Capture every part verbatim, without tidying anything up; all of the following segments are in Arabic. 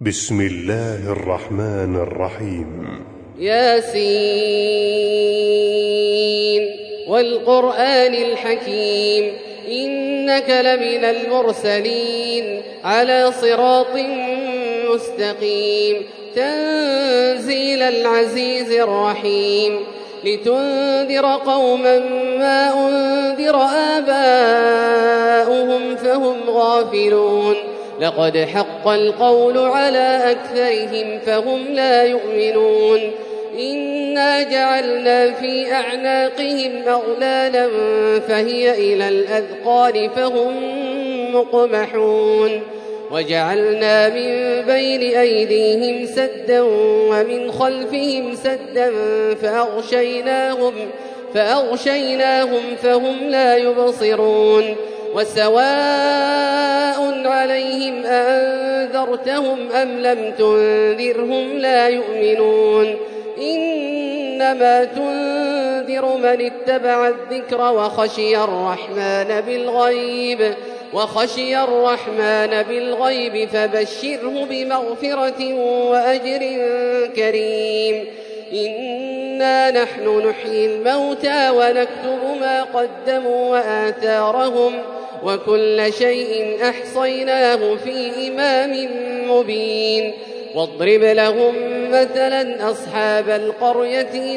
بسم الله الرحمن الرحيم. ياسين والقرآن الحكيم إنك لمن المرسلين على صراط مستقيم تنزيل العزيز الرحيم لتنذر قوما ما أنذر آباؤهم فهم غافلون لقد حق القول على أكثرهم فهم لا يؤمنون إنا جعلنا في أعناقهم أغلالا فهي إلى الأذقان فهم مقمحون وجعلنا من بين أيديهم سدا ومن خلفهم سدا فأغشيناهم, فأغشيناهم فهم لا يبصرون وسواء عليهم أأنذرتهم أم لم تنذرهم لا يؤمنون إنما تنذر من اتبع الذكر وخشي الرحمن بالغيب وخشي الرحمن بالغيب فبشره بمغفرة وأجر كريم إنا نحن نحيي الموتى ونكتب ما قدموا وآثارهم وكل شيء أحصيناه في إمام مبين واضرب لهم مثلا أصحاب القرية إذ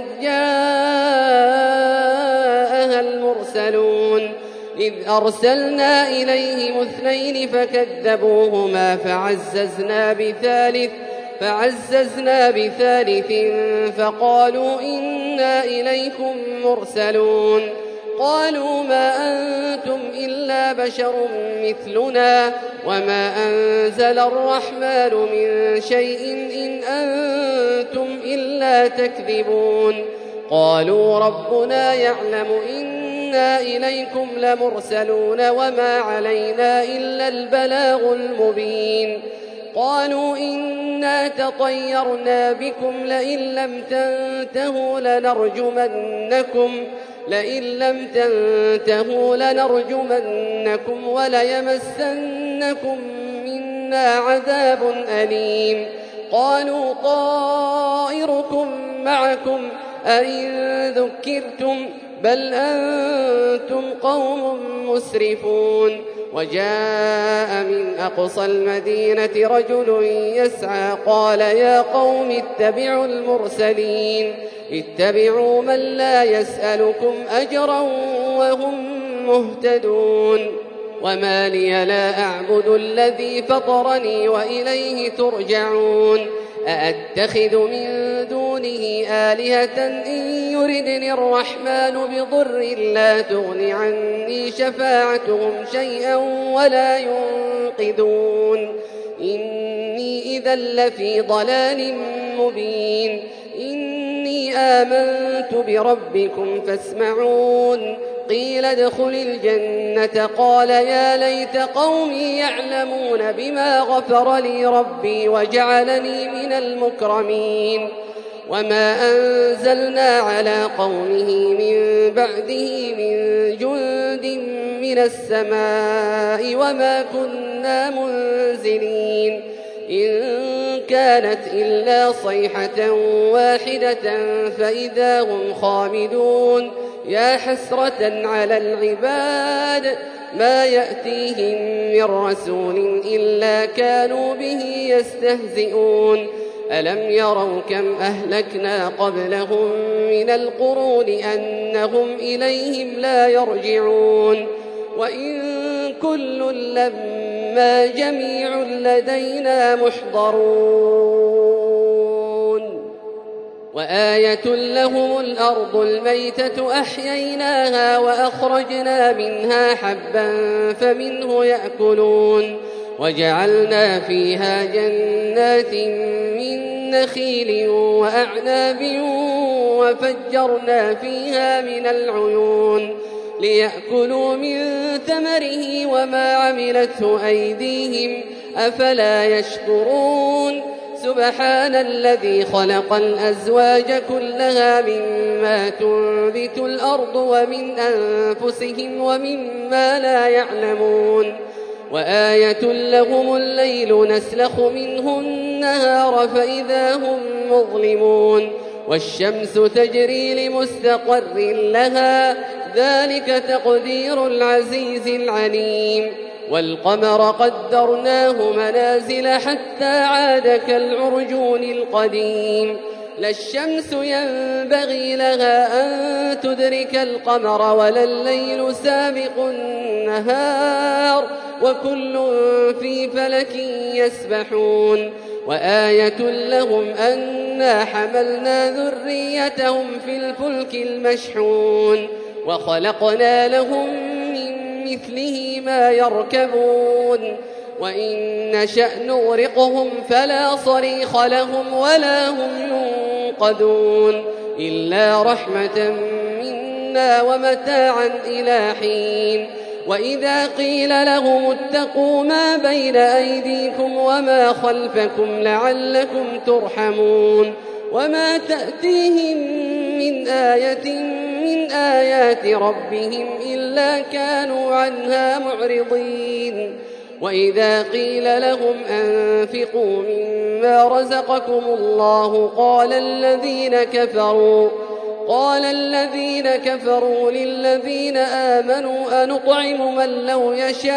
جاءها المرسلون إذ أرسلنا إليهم اثنين فكذبوهما فعززنا بثالث فعززنا بثالث فقالوا إنا إليكم مرسلون قالوا ما أنتم إلا بشر مثلنا وما أنزل الرحمن من شيء إن أنتم إلا تكذبون قالوا ربنا يعلم إنا إليكم لمرسلون وما علينا إلا البلاغ المبين قالوا إنا تطيرنا بكم لئن لم تنتهوا لنرجمنكم لئن لم تنتهوا لنرجمنكم وليمسنكم منا عذاب أليم قالوا طائركم معكم أئن ذكرتم بل أنتم قوم مسرفون وجاء من أقصى المدينة رجل يسعى قال يا قوم اتبعوا المرسلين اتبعوا من لا يسألكم أجرا وهم مهتدون وما لي لا أعبد الذي فطرني وإليه ترجعون أأتخذ من دونه آلهة إن يردني الرحمن بضر لا تغن عني شفاعتهم شيئا ولا ينقذون إني إذا لفي ضلال مبين إني آمنت بربكم فاسمعون قيل ادخل الجنة قال يا ليت قومي يعلمون بما غفر لي ربي وجعلني من المكرمين وما أنزلنا على قومه من بعده من جند من السماء وما كنا منزلين إن كانت إلا صيحة واحدة فإذا هم خامدون يا حسرة على العباد ما يأتيهم من رسول إلا كانوا به يستهزئون ألم يروا كم أهلكنا قبلهم من القرون أنهم إليهم لا يرجعون وإن كل لما جميع لدينا محضرون وآية لهم الأرض الميتة أحييناها وأخرجنا منها حبا فمنه يأكلون وجعلنا فيها جنات من نخيل وأعناب وفجرنا فيها من العيون ليأكلوا من ثمره وما عملته أيديهم أفلا يشكرون سبحان الذي خلق الأزواج كلها مما تنبت الأرض ومن أنفسهم ومما لا يعلمون وآية لهم الليل نسلخ منه النهار فإذا هم مظلمون والشمس تجري لمستقر لها ذلك تقدير العزيز العليم والقمر قدرناه منازل حتى عاد كالعرجون القديم لا الشمس ينبغي لها أن تدرك القمر ولا الليل سابق النهار وكل في فلك يسبحون وآية لهم أنا حملنا ذريتهم في الفلك المشحون وخلقنا لهم من مثله ما يركبون وإن نشأ نغرقهم فلا صريخ لهم ولا هم ينقذون إلا رحمة منا ومتاعا إلى حين وإذا قيل لهم اتقوا ما بين أيديكم وما خلفكم لعلكم ترحمون وما تأتيهم من آية من آيات ربهم إلا كانوا عنها معرضين وإذا قيل لهم أنفقوا مما رزقكم الله قال الذين كفروا قال الذين كفروا للذين آمنوا أنطعم من لو يشاء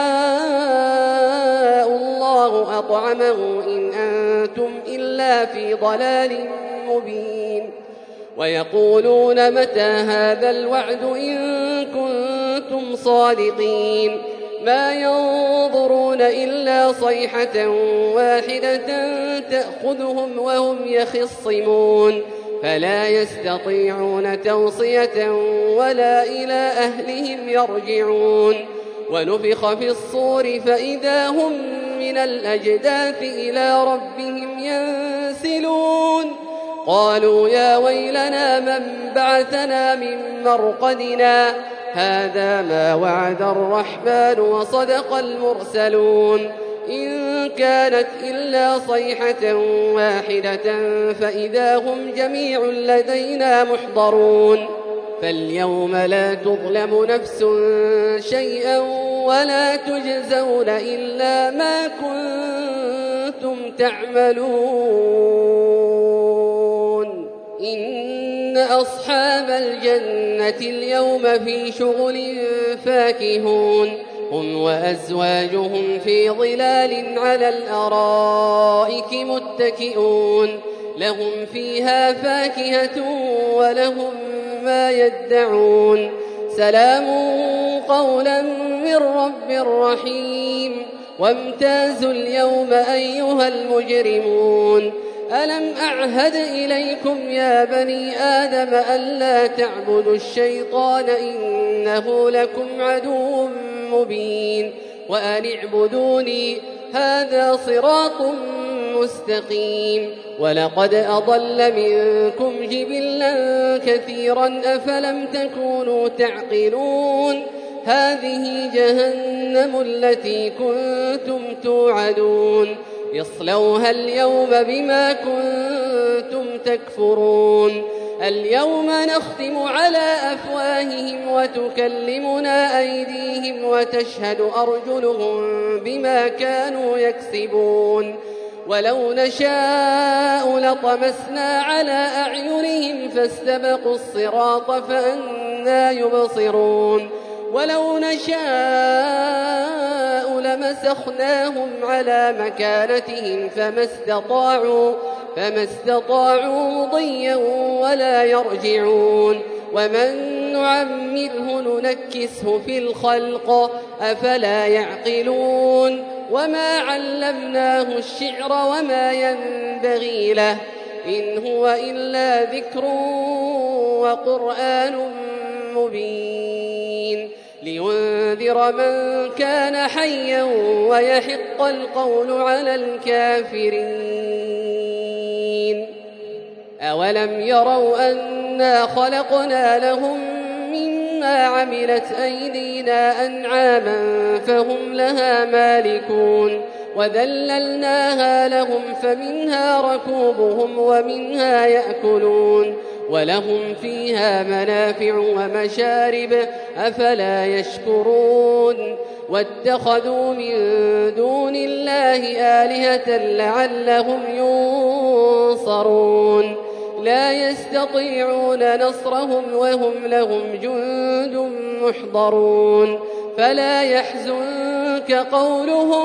الله أطعمه إن أنتم إلا في ضلال مبين ويقولون متى هذا الوعد إن كنتم صادقين ما ينظرون إلا صيحة واحدة تأخذهم وهم يخصمون فلا يستطيعون توصية ولا إلى أهلهم يرجعون ونفخ في الصور فإذا هم من الأجداث إلى ربهم ينسلون قالوا يا ويلنا من بعثنا من مرقدنا هذا ما وعد الرحمن وصدق المرسلون إن كانت إلا صيحة واحدة فإذا هم جميع لدينا محضرون فاليوم لا تظلم نفس شيئا ولا تجزون إلا ما كنتم تعملون إن أصحاب الجنة اليوم في شغل فاكهون هم وأزواجهم في ظلال على الأرائك متكئون لهم فيها فاكهة ولهم ما يدعون سلام قولا من رب رحيم وامتازوا اليوم أيها المجرمون ألم أعهد إليكم يا بني آدم ألا تعبدوا الشيطان إنه لكم عدو مبين وأن اعبدوني هذا صراط مستقيم ولقد أضل منكم جبلا كثيرا أفلم تكونوا تعقلون هذه جهنم التي كنتم توعدون اصلوها اليوم بما كنتم تكفرون اليوم نختم على أفواههم وتكلمنا أيديهم وتشهد أرجلهم بما كانوا يكسبون ولو نشاء لطمسنا على أعينهم فاستبقوا الصراط فأنى يبصرون ولو نشاء لمسخناهم على مكانتهم فما استطاعوا فما استطاعوا مضيا ولا يرجعون ومن نعمره ننكسه في الخلق أفلا يعقلون وما علمناه الشعر وما ينبغي له إن هو إلا ذكر وقرآن مبين لينذر من كان حيا ويحق القول على الكافرين أولم يروا أنا خلقنا لهم مما عملت أيدينا أنعاما فهم لها مالكون وذللناها لهم فمنها ركوبهم ومنها يأكلون ولهم فيها منافع ومشارب أفلا يشكرون واتخذوا من دون الله آلهة لعلهم ينصرون لا يستطيعون نصرهم وهم لهم جند محضرون فلا يحزنك قولهم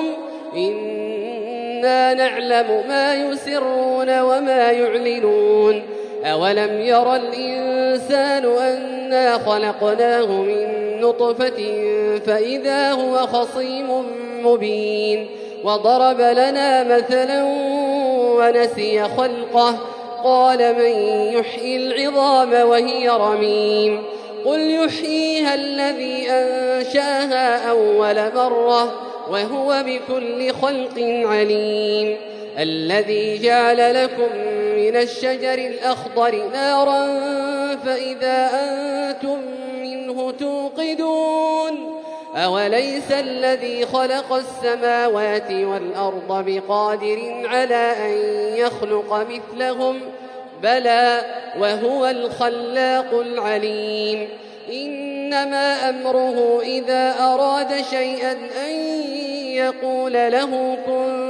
إنا نعلم ما يسرون وما يعلنون أولم ير الإنسان أنا خلقناه من نطفة فإذا هو خصيم مبين وضرب لنا مثلا ونسي خلقه قال من يحيي العظام وهي رميم قل يحييها الذي أنشأها أول مرة وهو بكل خلق عليم الذي جعل لكم من الشجر الأخضر نارا فإذا أنتم منه توقدون أوليس الذي خلق السماوات والأرض بقادر على أن يخلق مثلهم بلى وهو الخلاق العليم إنما أمره إذا أراد شيئا أن يقول له كن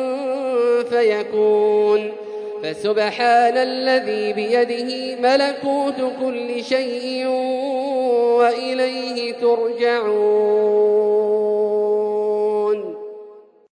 فيكون فسبحان الذي بيده ملكوت كل شيء وإليه ترجعون